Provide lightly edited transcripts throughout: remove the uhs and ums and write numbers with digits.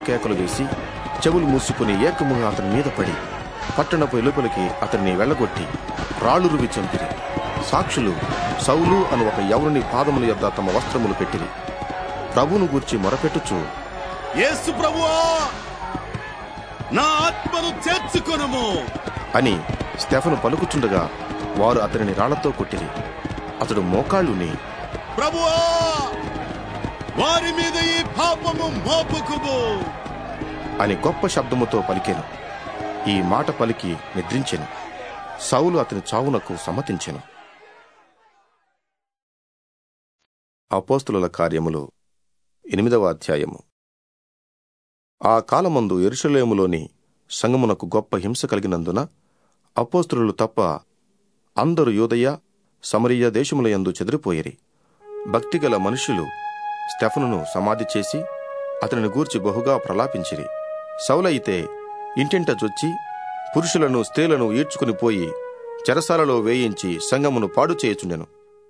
కేకలు వేసి చెవులు మూసుకుని ఏకముగా అతని మీద పడి పట్టణపు వెలుపలికి అతన్ని వెళ్ళగొట్టి రాళ్లు రువి చంపిరి. సాక్షులు సౌలు అను ఒక యవనుని పాదముల యొద్ద తమ వస్త్రములు పెట్టిరి. ప్రభువును గూర్చి మొరపెట్టుచు, యేసు ప్రభువా, నా ఆత్మను చేర్చుకొనుము అని స్టెఫను పలుకుచుండగా వారు అతనిని రాళ్లతో కొట్టిరి. అతడు మోకాళ్ళుని, ప్రభువా, వారి మీద ఈ పాపము మోపుకుము అని గొప్ప శబ్దముతో పలికెను. ఈ మాట పలికి నిద్రించెను. సౌలు అతని చావునకు సమ్మతించెను. అపోస్తలుల కార్యములు 8వ అధ్యాయము. ఆ కాలమందు యెరూషలేములోని సంగమునకు గొప్ప హింస కలిగినందున అపోస్తలులు తప్ప అందరూ యూదయ సమరయ దేశములయందు చెదిరిపోయిరి. భక్తిగల మనుష్యులు స్టెఫనును సమాధి చేసి అతనిని గూర్చి బహుగా ప్రలాపించిరి. సౌలయితే ఇంటింట జొచ్చి పురుషులను స్త్రీలను ఈడ్చుకుని పోయి చెరసాలలో వేయించి సంగమును పాడు చేయుచుండెను.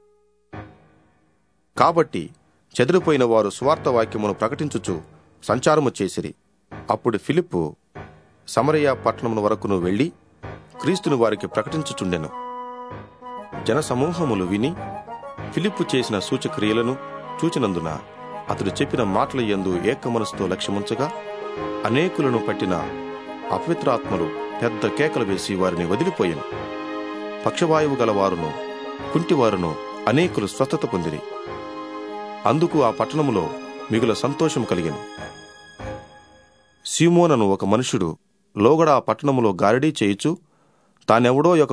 కాబట్టి చెదిరిపోయిన వారు సువార్త వాక్యమును ప్రకటించుచు సంచారము చేసిరి. అప్పుడు ఫిలిప్పు సమరయ పట్టణమును వరకును వెళ్లి క్రీస్తుని వారికి ప్రకటించుచుండెను. జనసమూహములు విని ఫిలిప్పు చేసిన సూచక్రియలను చూచినందున అతడు చెప్పిన మాటల యందు ఏకమనసుతో లక్ష్యముంచగా అనేకులను పట్టిన అపవిత్రాత్మలు పెద్ద కేకలు వేసి వారిని వదిలిపోయెను. పక్షవాయువు గలవారును కుంటివారును అనేకులు స్వస్థత పొందిరి. అందుకు ఆ పట్టణములో మిగుల సంతోషం కలిగెను. సీమోనను ఒక మనుష్యుడు లోగడ ఆ పట్టణములో గారడీ చేయుచు తానెవడో ఒక